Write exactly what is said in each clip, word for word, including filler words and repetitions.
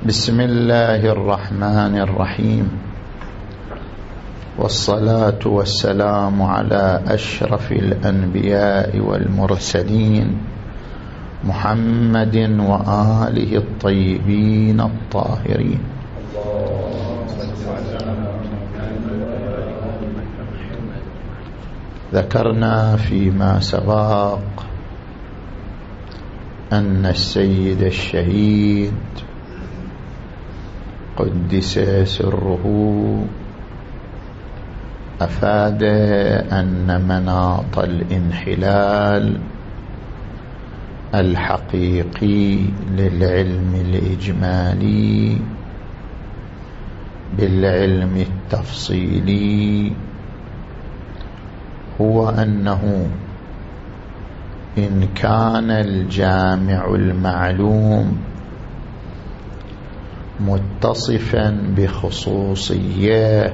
بسم الله الرحمن الرحيم، والصلاة والسلام على أشرف الأنبياء والمرسلين محمد وآله الطيبين الطاهرين. ذكرنا فيما سبق أن السيد الشهيد قدس سره أفاد أن مناط الانحلال الحقيقي للعلم الإجمالي بالعلم التفصيلي هو أنه إن كان الجامع المعلوم متصفا بخصوصية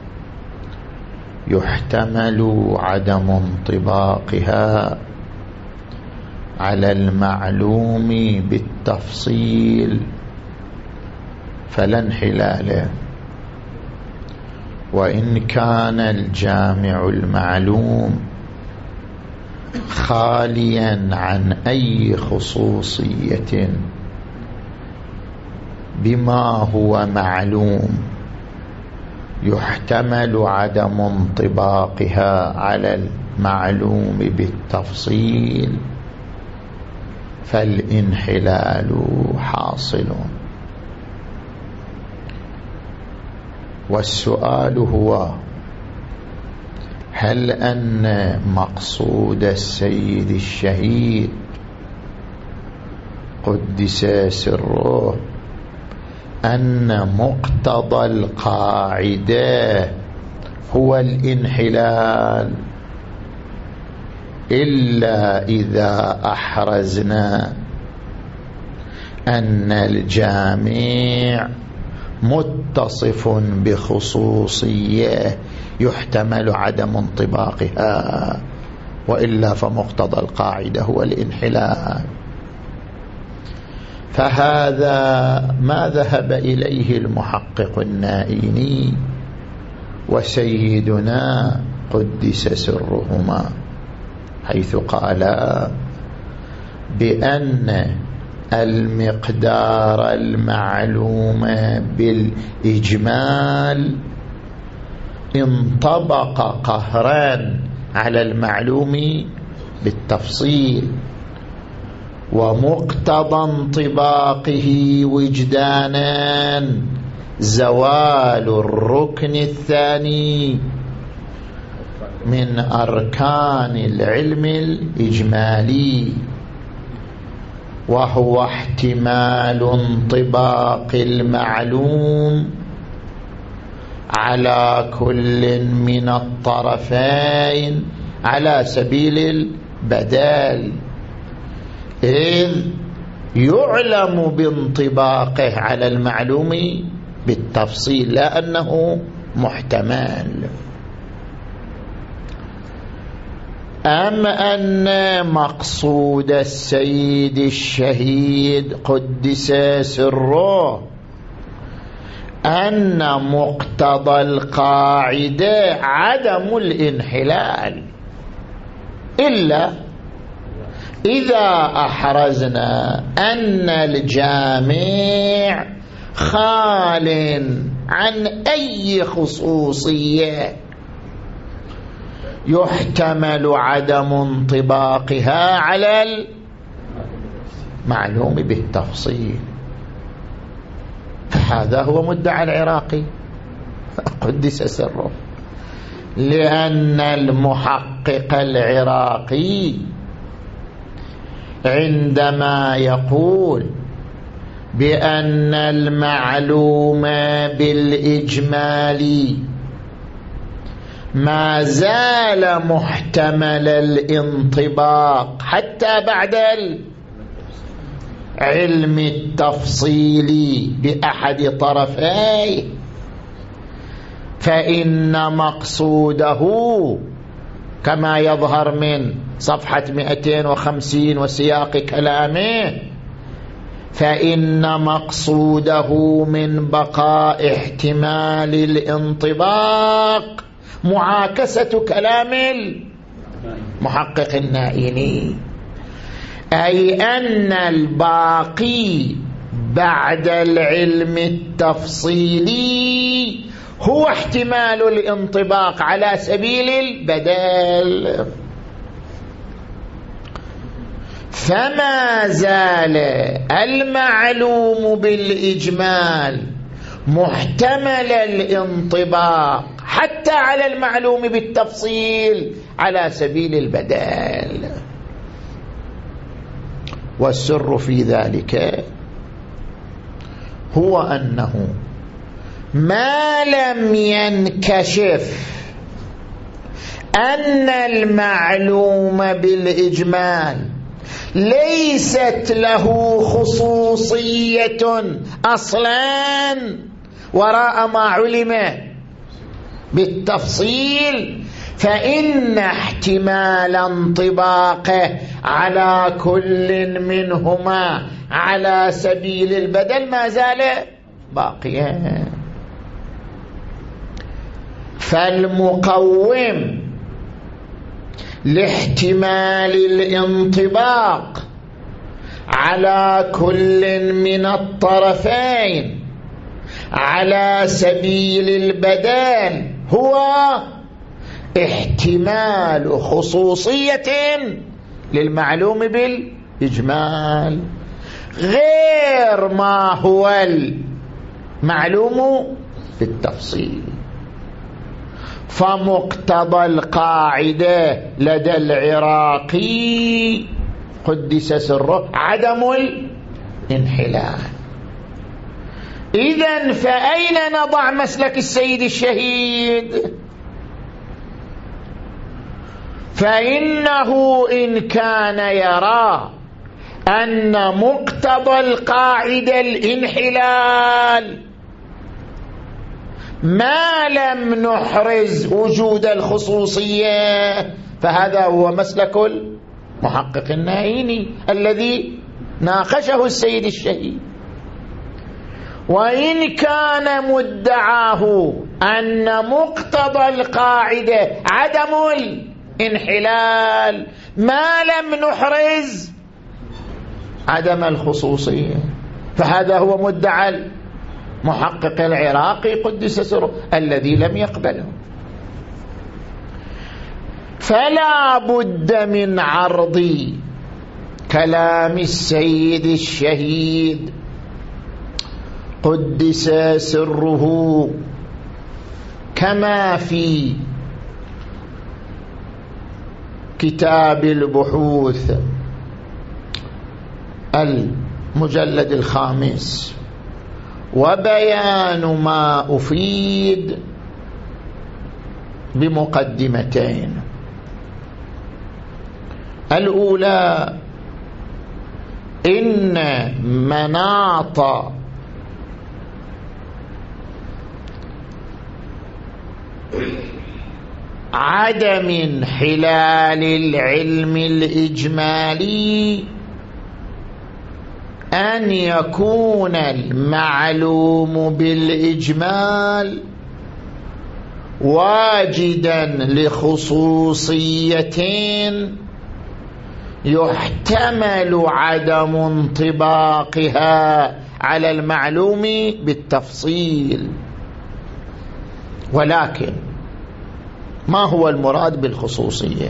يحتمل عدم انطباقها على المعلوم بالتفصيل فلا انحلال، وإن كان الجامع المعلوم خاليا عن أي خصوصية بما هو معلوم يحتمل عدم انطباقها على المعلوم بالتفصيل فالانحلال حاصل. والسؤال هو: هل أن مقصود السيد الشهيد قدس سره أن مقتضى القاعدة هو الانحلال إلا إذا أحرزنا أن الجامع متصف بخصوصية يحتمل عدم انطباقها، وإلا فمقتضى القاعدة هو الانحلال. فهذا ما ذهب إليه المحقق النائيني وسيدنا قدس سرهما، حيث قال بأن المقدار المعلوم بالإجمال انطبق قهرا على المعلوم بالتفصيل، ومقتضى انطباقه وجدانا زوال الركن الثاني من أركان العلم الإجمالي، وهو احتمال انطباق المعلوم على كل من الطرفين على سبيل البدال، إذ يعلم بانطباقه على المعلوم بالتفصيل لا أنه محتمل. أم أن مقصود السيد الشهيد قدس سره أن مقتضى القاعدة عدم الانحلال إلا إذا أحرزنا أن الجامع خال عن أي خصوصية يحتمل عدم انطباقها على المعلوم بالتفصيل. فهذا هو مدعى العراقي قدس سره، لأن المحقق العراقي عندما يقول بأن المعلوم بالإجمال ما زال محتمل الانطباق حتى بعد العلم التفصيلي بأحد طرفيه، فإن مقصوده كما يظهر من صفحة مئتين وخمسين وسياق كلامه فإن مقصوده من بقاء احتمال الانطباق معاكسة كلام المحقق النائيني، أي أن الباقي بعد العلم التفصيلي هو احتمال الانطباق على سبيل البدل. فما زال المعلوم بالإجمال محتمل الانطباق حتى على المعلوم بالتفصيل على سبيل البدل. والسر في ذلك هو أنه ما لم ينكشف أن المعلوم بالإجمال ليست له خصوصية أصلا وراء ما علم بالتفصيل، فإن احتمال انطباقه على كل منهما على سبيل البدل ما زال باقيا. فالمقوم لاحتمال الانطباق على كل من الطرفين على سبيل البدل هو احتمال خصوصية للمعلوم بالإجمال غير ما هو المعلوم بالتفصيل. فمقتضى القاعدة لدى العراقي قدس سره عدم الانحلال. إذن فأين نضع مسلك السيد الشهيد؟ فإنه إن كان يرى أن مقتضى القاعدة الانحلال ما لم نحرز وجود الخصوصية، فهذا هو مسلك المحقق النائيني الذي ناقشه السيد الشهيد. وإن كان مدعاه أن مقتضى القاعدة عدم الانحلال ما لم نحرز عدم الخصوصية، فهذا هو مدعى المحقق العراقي قدس سره الذي لم يقبله. فلا بد من عرض كلام السيد الشهيد قدس سره كما في كتاب البحوث المجلد الخامس، وبيان ما أفيد بمقدمتين. الأولى إن مناط عدم انحلال العلم الإجمالي أن يكون المعلوم بالإجمال واجدا لخصوصيتين يحتمل عدم انطباقها على المعلوم بالتفصيل. ولكن ما هو المراد بالخصوصية؟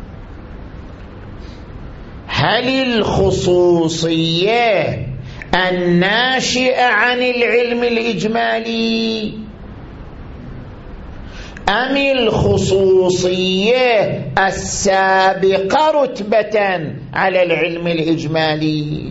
هل الخصوصية الناشئة عن العلم الإجمالي أم الخصوصية السابقة رتبة على العلم الإجمالي؟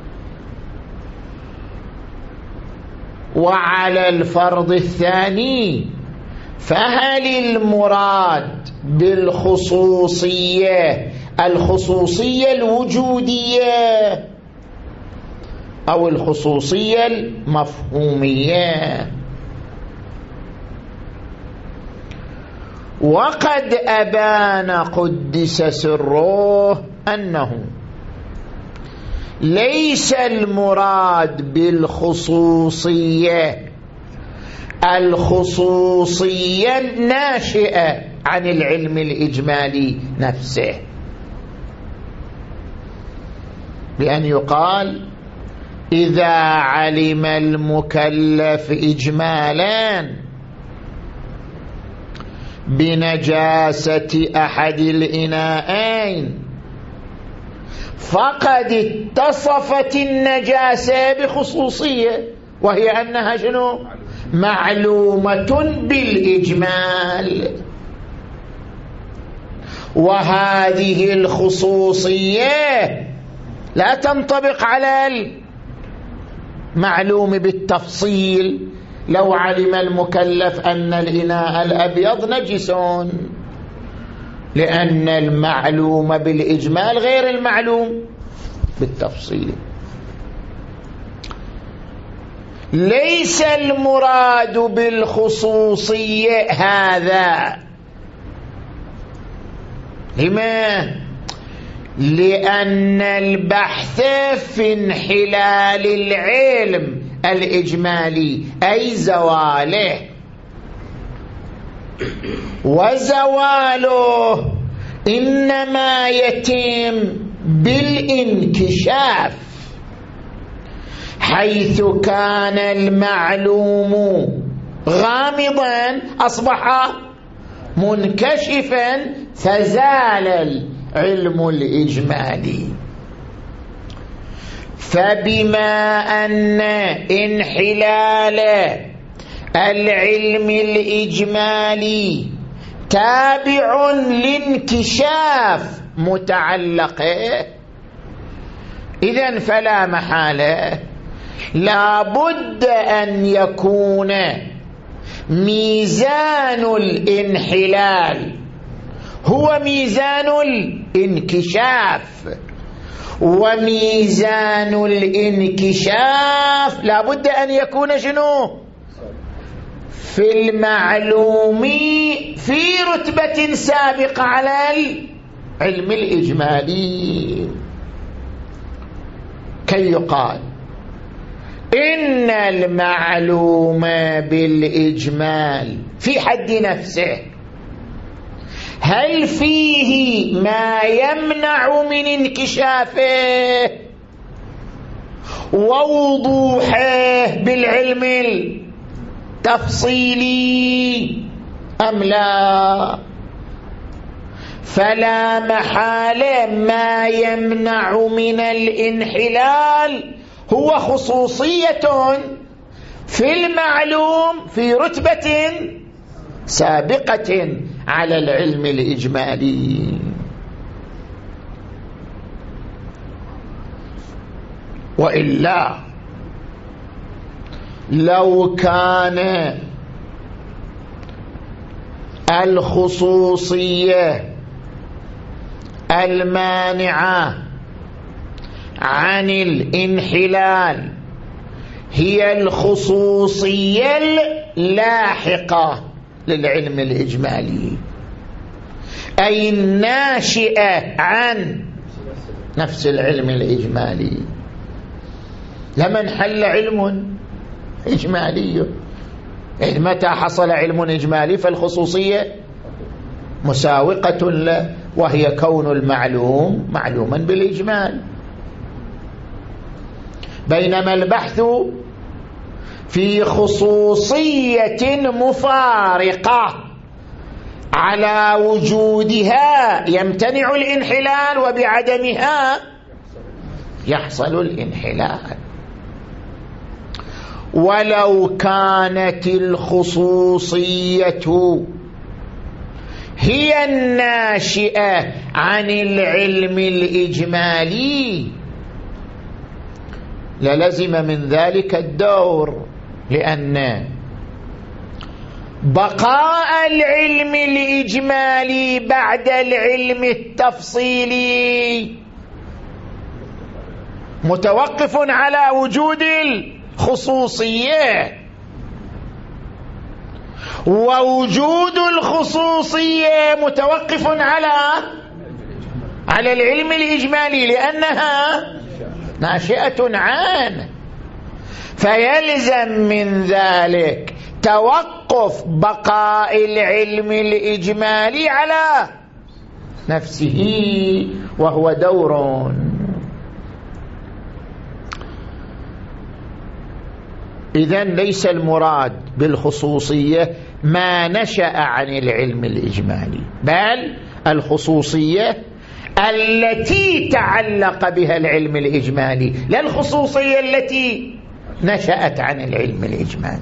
وعلى الفرض الثاني، فهل المراد بالخصوصية الخصوصية الوجودية أو الخصوصية المفهومية؟ وقد أبان قدس سره أنه ليس المراد بالخصوصية الخصوصية الناشئة عن العلم الإجمالي نفسه، بأن يقال إذا علم المكلف إجمالا بنجاسة أحد الإناءين فقد اتصفت النجاسة بخصوصية، وهي أنها شنو؟ معلومة بالإجمال. وهذه الخصوصية لا تنطبق على المعلوم بالتفصيل. لو علم المكلف أن الإناء الأبيض نجس، لأن المعلوم بالإجمال غير المعلوم بالتفصيل. ليس المراد بالخصوصية هذا. لما؟ لأن البحث في انحلال العلم الإجمالي أي زواله، وزواله إنما يتم بالانكشاف، حيث كان المعلوم غامضا أصبح منكشفا فزال العلم الإجمالي. فبما أن انحلال العلم الإجمالي تابع لانكشاف متعلقه، إذن فلا محالة لا بد أن يكون ميزان الانحلال هو ميزان الانكشاف، وميزان الانكشاف لا بد أن يكون شنو؟ في المعلوم في رتبة سابقة على العلم الإجمالي، كي يقال إن المعلوم بالإجمال في حد نفسه هل فيه ما يمنع من انكشافه ووضوحه بالعلم التفصيلي أم لا؟ فلا محالة ما يمنع من الانحلال هو خصوصية في المعلوم في رتبة سابقة على العلم الإجمالي. وإلا لو كان الخصوصية المانعة عن الانحلال هي الخصوصية اللاحقة للعلم الإجمالي، أي الناشئة عن نفس العلم الإجمالي، لما انحل علم إجمالي. متى حصل علم إجمالي فالخصوصية مساوقة له، وهي كون المعلوم معلوما بالإجمال. بينما البحث في خصوصية مفارقة على وجودها يمتنع الانحلال، وبعدمها يحصل الانحلال. ولو كانت الخصوصية هي الناشئة عن العلم الإجمالي للزم من ذلك الدور، لأن بقاء العلم الإجمالي بعد العلم التفصيلي متوقف على وجود الخصوصية، ووجود الخصوصية متوقف على على العلم الإجمالي، لأنها ناشئة عنه، فيلزم من ذلك توقف بقاء العلم الإجمالي على نفسه، وهو دور. إذن ليس المراد بالخصوصية ما نشأ عن العلم الإجمالي، بل الخصوصية التي تعلق بها العلم الإجمالي، لا الخصوصية التي نشأت عن العلم الإجمالي.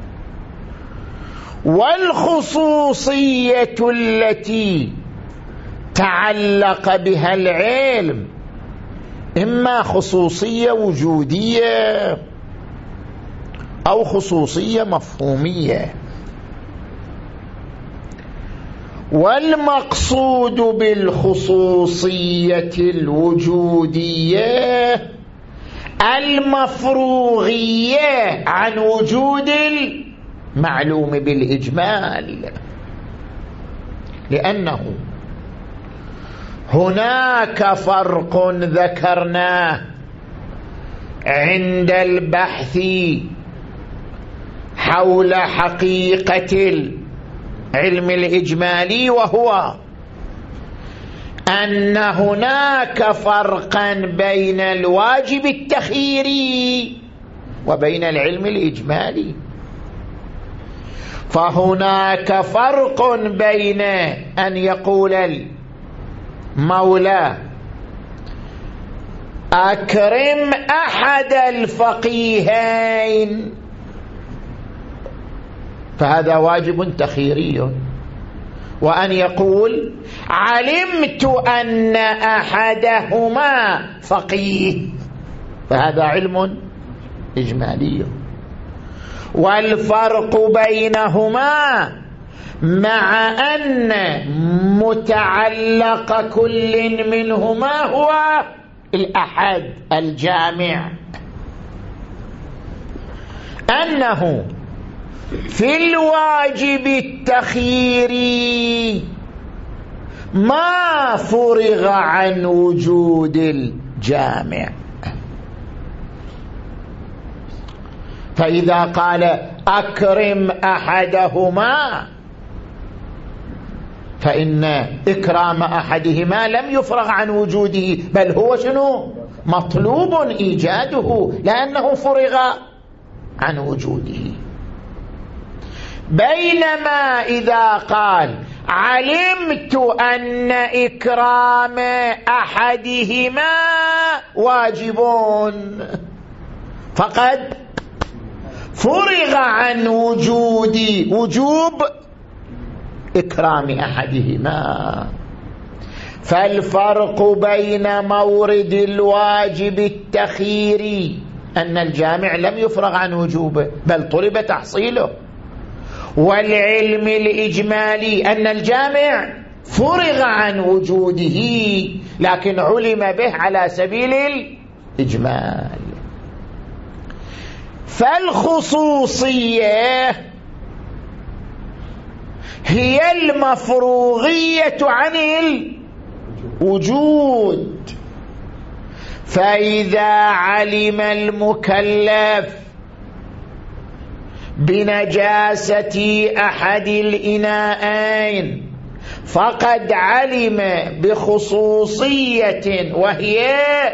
والخصوصية التي تعلق بها العلم إما خصوصية وجودية أو خصوصية مفهومية. والمقصود بالخصوصية الوجودية المفروغية عن وجود المعلوم بالإجمال، لأنه هناك فرق ذكرناه عند البحث حول حقيقة العلم الإجمالي، وهو أن هناك فرقا بين الواجب التخييري وبين العلم الإجمالي. فهناك فرق بين أن يقول المولى أكرم أحد الفقيهين، فهذا واجب تخييري، وأن يقول علمت أن أحدهما فقيه، فهذا علم إجمالي. والفرق بينهما مع أن متعلق كل منهما هو الأحد الجامع، أنه في الواجب التخييري ما فرغ عن وجود الجامع، فإذا قال أكرم أحدهما فإن إكرام أحدهما لم يفرغ عن وجوده، بل هو شنو؟ مطلوب إيجاده، لأنه فرغ عن وجوده. بينما إذا قال علمت أن إكرام أحدهما واجب، فقد فرغ عن وجود وجوب إكرام أحدهما. فالفرق بين مورد الواجب التخييري أن الجامع لم يفرغ عن وجوبه بل طلب تحصيله، والعلم الإجمالي أن الجامع فرغ عن وجوده لكن علم به على سبيل الإجمال. فالخصوصية هي المفروغية عن الوجود، فإذا علم المكلف بنجاسة أحد الإناءين فقد علم بخصوصية وهي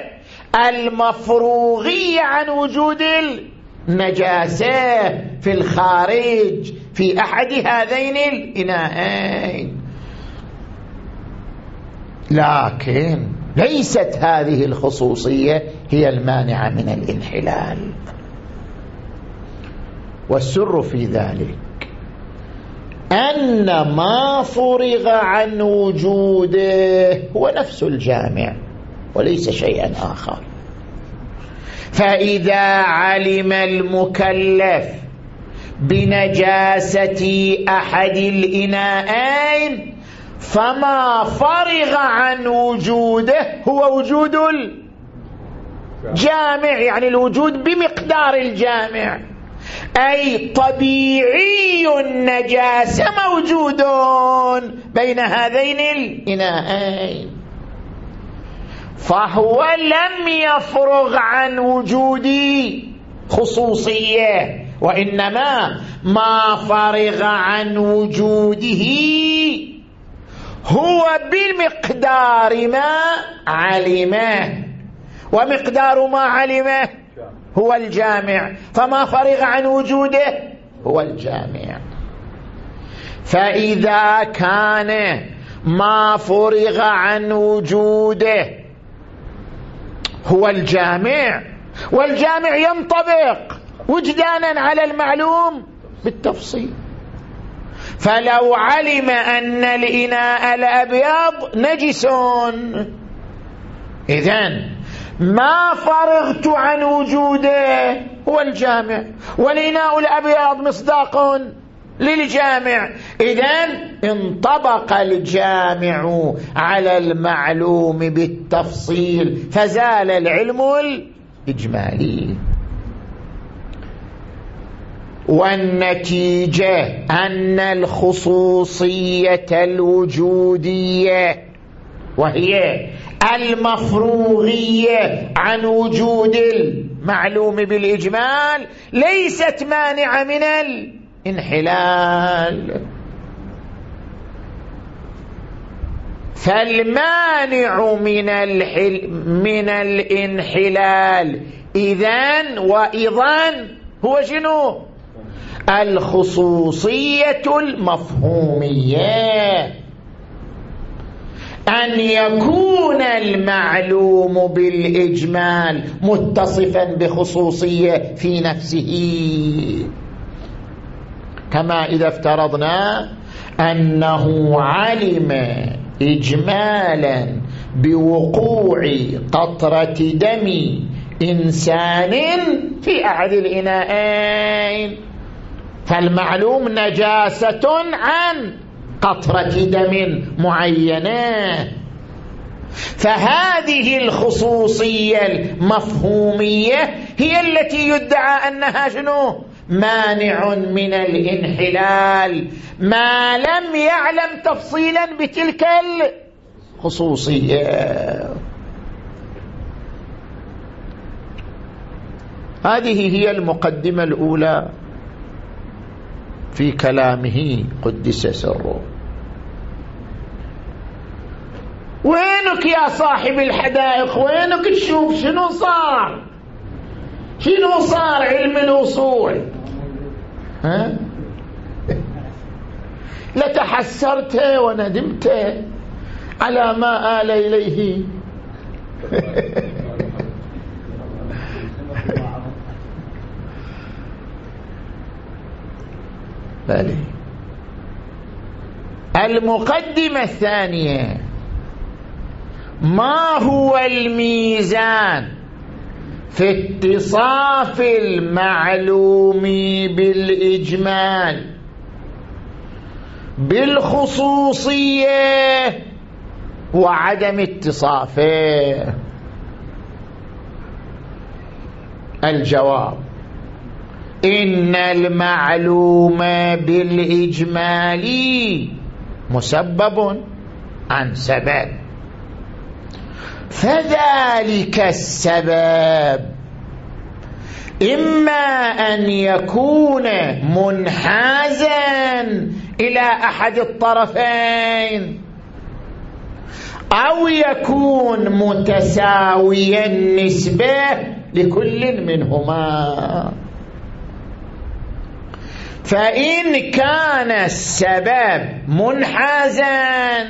المفروغية عن وجود النجاسة في الخارج في أحد هذين الإناءين، لكن ليست هذه الخصوصية هي المانعة من الانحلال. والسر في ذلك أن ما فرغ عن وجوده هو نفس الجامع وليس شيئا آخر. فإذا علم المكلف بنجاسة أحد الإناءين فما فرغ عن وجوده هو وجود الجامع، يعني الوجود بمقدار الجامع، أي طبيعي النجاسة موجود بين هذين الإناءين. فهو لم يفرغ عن وجود خصوصية، وإنما ما فرغ عن وجوده هو بمقدار ما علمه، ومقدار ما علمه هو الجامع، فما فرغ عن وجوده هو الجامع. فإذا كان ما فرغ عن وجوده هو الجامع، والجامع ينطبق وجدانا على المعلوم بالتفصيل، فلو علم أن الإناء الأبيض نجس إذن ما فرغت عن وجوده هو الجامع، والإناء الأبيض مصداق للجامع، إذن انطبق الجامع على المعلوم بالتفصيل، فزال العلم الإجمالي. والنتيجة أن الخصوصية الوجودية وهي المفروغية عن وجود المعلوم بالإجمال ليست مانعة من الانحلال، فالمانع من الحل من الانحلال إذن وإذن هو شنو؟ الخصوصية المفهومية، أن يكون المعلوم بالإجمال متصفا بخصوصية في نفسه، كما إذا افترضنا أنه علم إجمالا بوقوع قطرة دم إنسان في أحد الإناءين، فالمعلوم نجاسة عن قطرة دم معينة، فهذه الخصوصية المفهومية هي التي يدعى أنها شنو؟ مانع من الانحلال، ما لم يعلم تفصيلا بتلك الخصوصية. هذه هي المقدمة الأولى في كلامه قدس سره. وينك يا صاحب الحدائق؟ وينك تشوف شنو صار؟ شنو صار علم الوصول؟ ها؟ لتحسرت وندمت على ما آل إليه. بله. المقدمة الثانية: ما هو الميزان في اتصاف المعلوم بالإجمال بالخصوصية وعدم اتصافه؟ الجواب: إن المعلوم بالإجمال مسبب عن سبب، فذلك السبب إما أن يكون منحازا إلى أحد الطرفين أو يكون متساويا النسبة لكل منهما. فإن كان السبب منحازا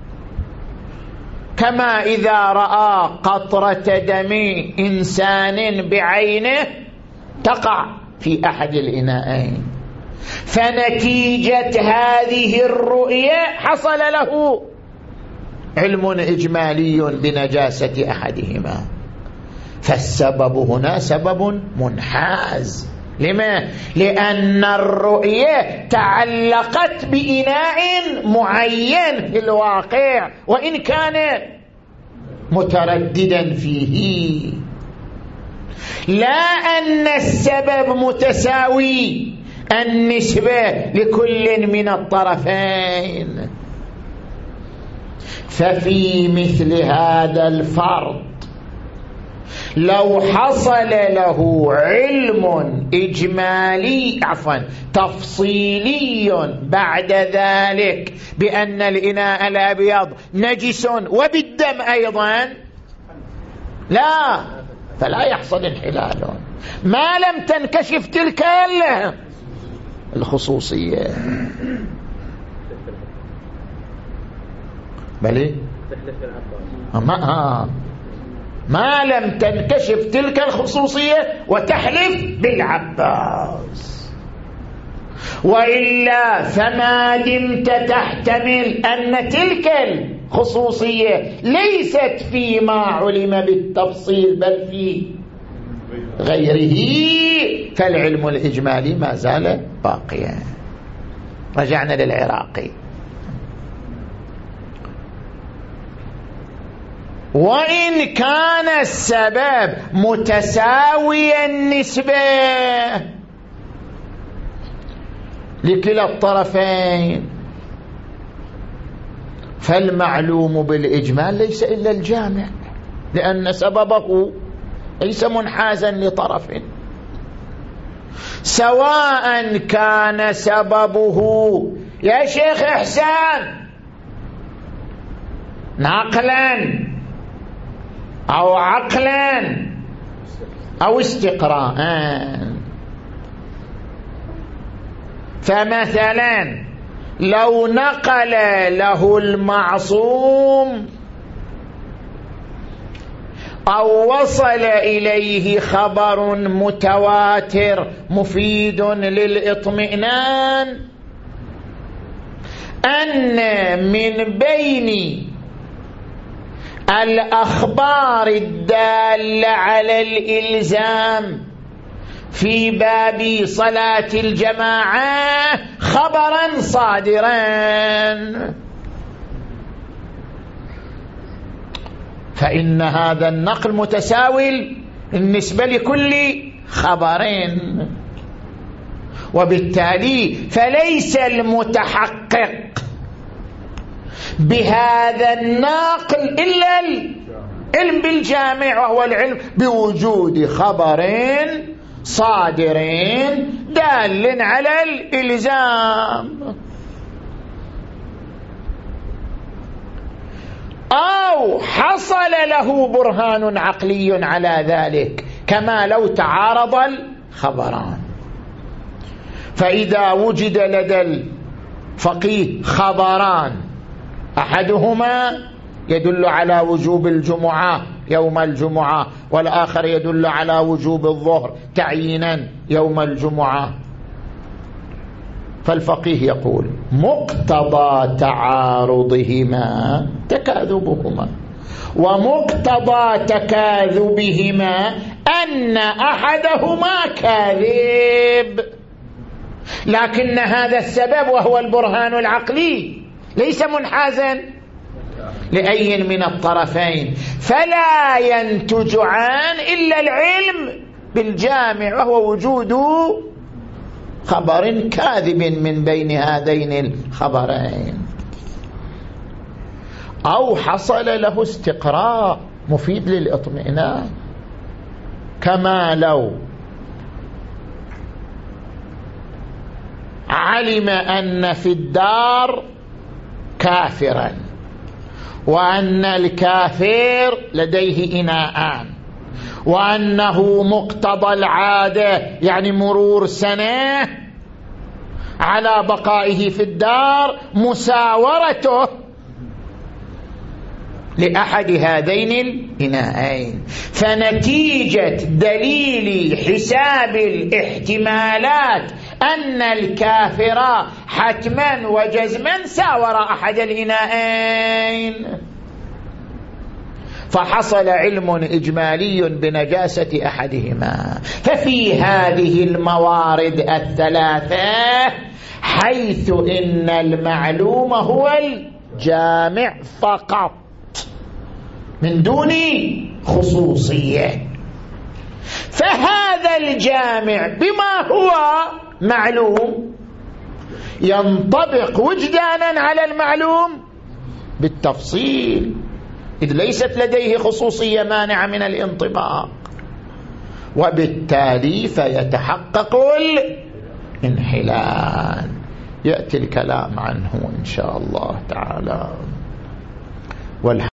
كما إذا رأى قطرة دم إنسان بعينه تقع في أحد الإناءين، فنتيجة هذه الرؤية حصل له علم إجمالي بنجاسة أحدهما، فالسبب هنا سبب منحاز. لما؟ لأن الرؤية تعلقت بإناء معين في الواقع وإن كان مترددا فيه، لا أن السبب متساوي النسبة لكل من الطرفين. ففي مثل هذا الفرض لو حصل له علم إجمالي عفوا تفصيلي بعد ذلك بأن الإناء الأبيض نجس وبالدم أيضا لا، فلا يحصل انحلال ما لم تنكشف تلك الخصوصية. بلي ما ما لم تنكشف تلك الخصوصية وتحلف بالعباس، وإلا فما دمت تحتمل أن تلك الخصوصية ليست فيما علم بالتفصيل بل في غيره فالعلم الإجمالي ما زال باقيا. رجعنا للعراقي. وإن كان السبب متساوي النسبة لكلا الطرفين فالمعلوم بالإجمال ليس إلا الجامع، لأن سببه ليس منحازا لطرف، سواء كان سببه يا شيخ إحسان نقلا أو عقلا أو استقراء. فمثلا لو نقل له المعصوم أو وصل إليه خبر متواتر مفيد للإطمئنان أن من بين الأخبار الدالة على الإلزام في باب صلاة الجماعة خبرا صادرا، فإن هذا النقل متساوي بالنسبة لكل خبرين، وبالتالي فليس المتحقق بهذا الناقل إلا العلم بالجامع، وهو العلم بوجود خبرين صادرين دال على الإلزام، أو حصل له برهان عقلي على ذلك كما لو تعارض الخبران. فإذا وجد لدى الفقيه خبران أحدهما يدل على وجوب الجمعة يوم الجمعة والآخر يدل على وجوب الظهر تعيينا يوم الجمعة، فالفقيه يقول مقتضى تعارضهما تكاذبهما، ومقتضى تكاذبهما أن أحدهما كاذب، لكن هذا السبب وهو البرهان العقلي ليس منحازا لأي من الطرفين، فلا ينتج عن إلا العلم بالجامع وهو وجود خبر كاذب من بين هذين الخبرين، أو حصل له استقراء مفيد للإطمئنان كما لو علم أن في الدار كافرا وأن الكافر لديه إناءان وأنه مقتضى العادة يعني مرور سنة على بقائه في الدار مساورته لأحد هذين الإناءين، فنتيجة دليل حساب الاحتمالات أن الكافر حتما وجزما ساور أحد الإناءين، فحصل علم إجمالي بنجاسة أحدهما. ففي هذه الموارد الثلاثة حيث إن المعلوم هو الجامع فقط من دون خصوصية، فهذا الجامع بما هو معلوم ينطبق وجدانا على المعلوم بالتفصيل، إذ ليست لديه خصوصية مانعة من الانطباق، وبالتالي فيتحقق الانحلال. يأتي الكلام عنه إن شاء الله تعالى. والحمد